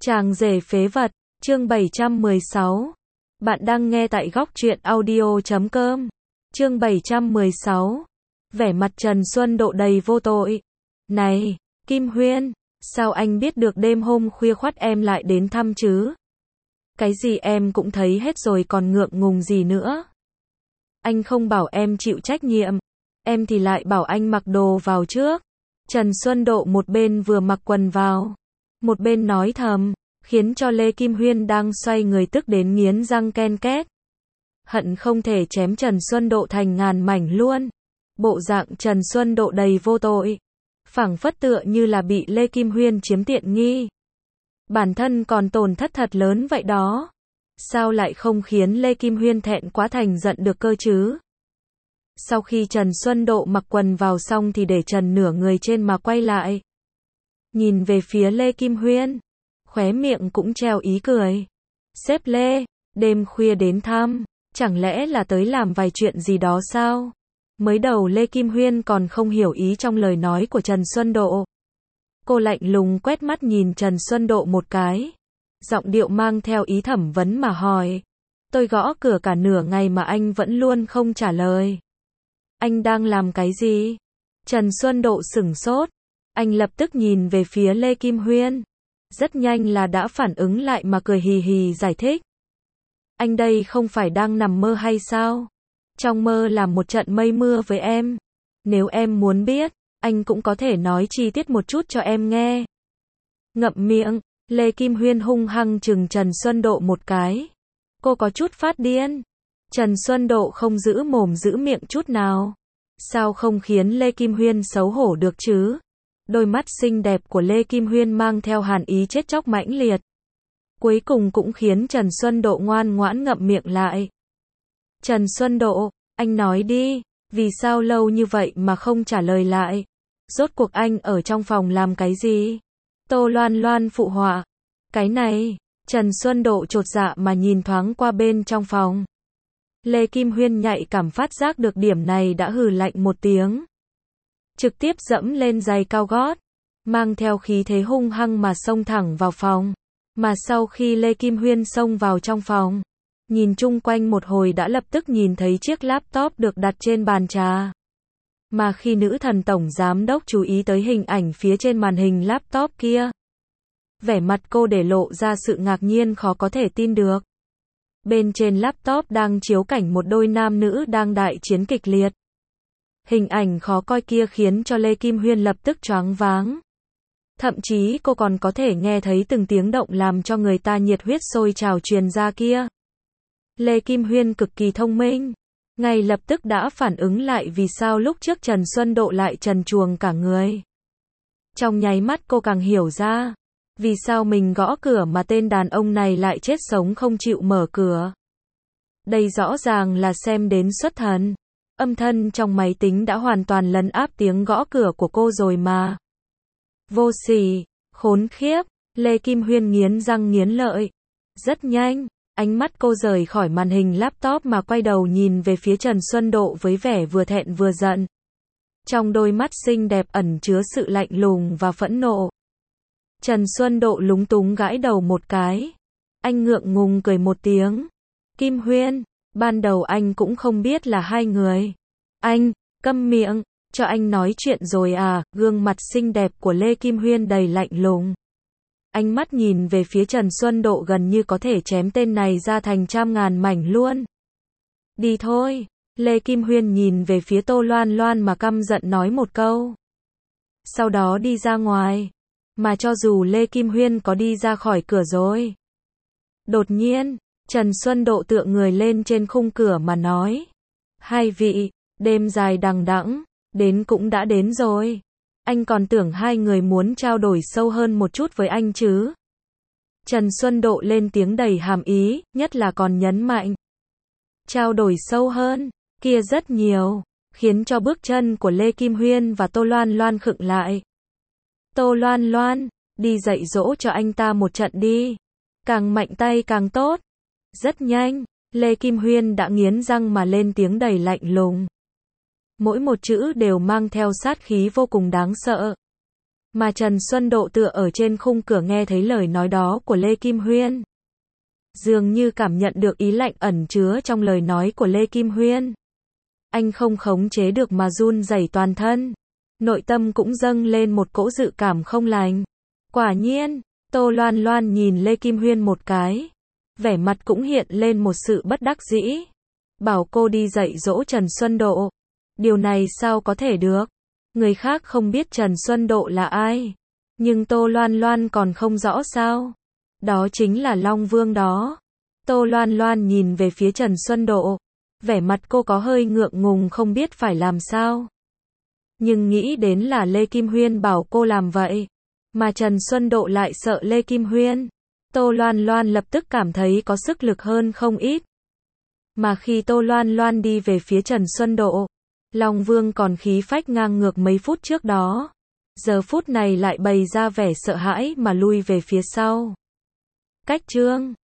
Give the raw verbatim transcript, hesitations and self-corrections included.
Chàng rể phế vật, chương bảy trăm mười sáu. Bạn đang nghe tại góc truyện audio chấm com. Chương bảy trăm mười sáu. Vẻ mặt Trần Xuân Độ đầy vô tội. Này, Kim Huyên, sao anh biết được đêm hôm khuya khoắt em lại đến thăm chứ? Cái gì em cũng thấy hết rồi còn ngượng ngùng gì nữa? Anh không bảo em chịu trách nhiệm, em thì lại bảo anh mặc đồ vào trước. Trần Xuân Độ một bên vừa mặc quần vào, một bên nói thầm, khiến cho Lê Kim Huyên đang xoay người tức đến nghiến răng ken két. Hận không thể chém Trần Xuân Độ thành ngàn mảnh luôn. Bộ dạng Trần Xuân Độ đầy vô tội, phảng phất tựa như là bị Lê Kim Huyên chiếm tiện nghi. Bản thân còn tổn thất thật lớn vậy đó. Sao lại không khiến Lê Kim Huyên thẹn quá thành giận được cơ chứ? Sau khi Trần Xuân Độ mặc quần vào xong thì để trần nửa người trên mà quay lại. Nhìn về phía Lê Kim Huyên, khóe miệng cũng treo ý cười. Sếp Lê, đêm khuya đến thăm, chẳng lẽ là tới làm vài chuyện gì đó sao? Mới đầu Lê Kim Huyên còn không hiểu ý trong lời nói của Trần Xuân Độ. Cô lạnh lùng quét mắt nhìn Trần Xuân Độ một cái, giọng điệu mang theo ý thẩm vấn mà hỏi. Tôi gõ cửa cả nửa ngày mà anh vẫn luôn không trả lời. Anh đang làm cái gì? Trần Xuân Độ sửng sốt. Anh lập tức nhìn về phía Lê Kim Huyên. Rất nhanh là đã phản ứng lại mà cười hì hì giải thích. Anh đây không phải đang nằm mơ hay sao? Trong mơ làm một trận mây mưa với em. Nếu em muốn biết, anh cũng có thể nói chi tiết một chút cho em nghe. Ngậm miệng, Lê Kim Huyên hung hăng chừng Trần Xuân Độ một cái. Cô có chút phát điên. Trần Xuân Độ không giữ mồm giữ miệng chút nào. Sao không khiến Lê Kim Huyên xấu hổ được chứ? Đôi mắt xinh đẹp của Lê Kim Huyên mang theo hàn ý chết chóc mãnh liệt. Cuối cùng cũng khiến Trần Xuân Độ ngoan ngoãn ngậm miệng lại. Trần Xuân Độ, anh nói đi, vì sao lâu như vậy mà không trả lời lại? Rốt cuộc anh ở trong phòng làm cái gì? Tô Loan Loan phụ họa. Cái này, Trần Xuân Độ chột dạ mà nhìn thoáng qua bên trong phòng. Lê Kim Huyên nhạy cảm phát giác được điểm này đã hừ lạnh một tiếng. Trực tiếp dẫm lên giày cao gót, mang theo khí thế hung hăng mà xông thẳng vào phòng. Mà sau khi Lê Kim Huyên xông vào trong phòng, nhìn chung quanh một hồi đã lập tức nhìn thấy chiếc laptop được đặt trên bàn trà. Mà khi nữ thần tổng giám đốc chú ý tới hình ảnh phía trên màn hình laptop kia, vẻ mặt cô để lộ ra sự ngạc nhiên khó có thể tin được. Bên trên laptop đang chiếu cảnh một đôi nam nữ đang đại chiến kịch liệt. Hình ảnh khó coi kia khiến cho Lê Kim Huyên lập tức choáng váng. Thậm chí cô còn có thể nghe thấy từng tiếng động làm cho người ta nhiệt huyết sôi trào truyền ra kia. Lê Kim Huyên cực kỳ thông minh, ngay lập tức đã phản ứng lại vì sao lúc trước Trần Xuân Độ lại trần truồng cả người. Trong nháy mắt cô càng hiểu ra, vì sao mình gõ cửa mà tên đàn ông này lại chết sống không chịu mở cửa. Đây rõ ràng là xem đến xuất thần. Âm thanh trong máy tính đã hoàn toàn lấn áp tiếng gõ cửa của cô rồi mà. Vô sỉ, khốn khiếp, Lê Kim Huyên nghiến răng nghiến lợi. Rất nhanh, ánh mắt cô rời khỏi màn hình laptop mà quay đầu nhìn về phía Trần Xuân Độ với vẻ vừa thẹn vừa giận. Trong đôi mắt xinh đẹp ẩn chứa sự lạnh lùng và phẫn nộ. Trần Xuân Độ lúng túng gãi đầu một cái. Anh ngượng ngùng cười một tiếng. Kim Huyên, ban đầu anh cũng không biết là hai người. Anh, câm miệng, cho anh nói chuyện rồi à? Gương mặt xinh đẹp của Lê Kim Huyên đầy lạnh lùng. Ánh mắt nhìn về phía Trần Xuân Độ gần như có thể chém tên này ra thành trăm ngàn mảnh luôn. Đi thôi. Lê Kim Huyên nhìn về phía Tô Loan Loan mà căm giận nói một câu. Sau đó đi ra ngoài. Mà cho dù Lê Kim Huyên có đi ra khỏi cửa rồi. Đột nhiên, Trần Xuân Độ tựa người lên trên khung cửa mà nói. Hai vị, đêm dài đằng đẵng, đến cũng đã đến rồi. Anh còn tưởng hai người muốn trao đổi sâu hơn một chút với anh chứ. Trần Xuân Độ lên tiếng đầy hàm ý, nhất là còn nhấn mạnh. Trao đổi sâu hơn, kia rất nhiều, khiến cho bước chân của Lê Kim Huyên và Tô Loan Loan khựng lại. Tô Loan Loan, đi dạy dỗ cho anh ta một trận đi. Càng mạnh tay càng tốt. Rất nhanh, Lê Kim Huyên đã nghiến răng mà lên tiếng đầy lạnh lùng. Mỗi một chữ đều mang theo sát khí vô cùng đáng sợ. Mà Trần Xuân Độ tựa ở trên khung cửa nghe thấy lời nói đó của Lê Kim Huyên. Dường như cảm nhận được ý lạnh ẩn chứa trong lời nói của Lê Kim Huyên. Anh không khống chế được mà run rẩy toàn thân. Nội tâm cũng dâng lên một cỗ dự cảm không lành. Quả nhiên, Tô Loan Loan nhìn Lê Kim Huyên một cái. Vẻ mặt cũng hiện lên một sự bất đắc dĩ. Bảo cô đi dạy dỗ Trần Xuân Độ. Điều này sao có thể được? Người khác không biết Trần Xuân Độ là ai. Nhưng Tô Loan Loan còn không rõ sao? Đó chính là Long Vương đó. Tô Loan Loan nhìn về phía Trần Xuân Độ. Vẻ mặt cô có hơi ngượng ngùng không biết phải làm sao. Nhưng nghĩ đến là Lê Kim Huyên bảo cô làm vậy. Mà Trần Xuân Độ lại sợ Lê Kim Huyên. Tô Loan Loan lập tức cảm thấy có sức lực hơn không ít. Mà khi Tô Loan Loan đi về phía Trần Xuân Độ, Long Vương còn khí phách ngang ngược mấy phút trước đó. Giờ phút này lại bày ra vẻ sợ hãi mà lui về phía sau. Cách chương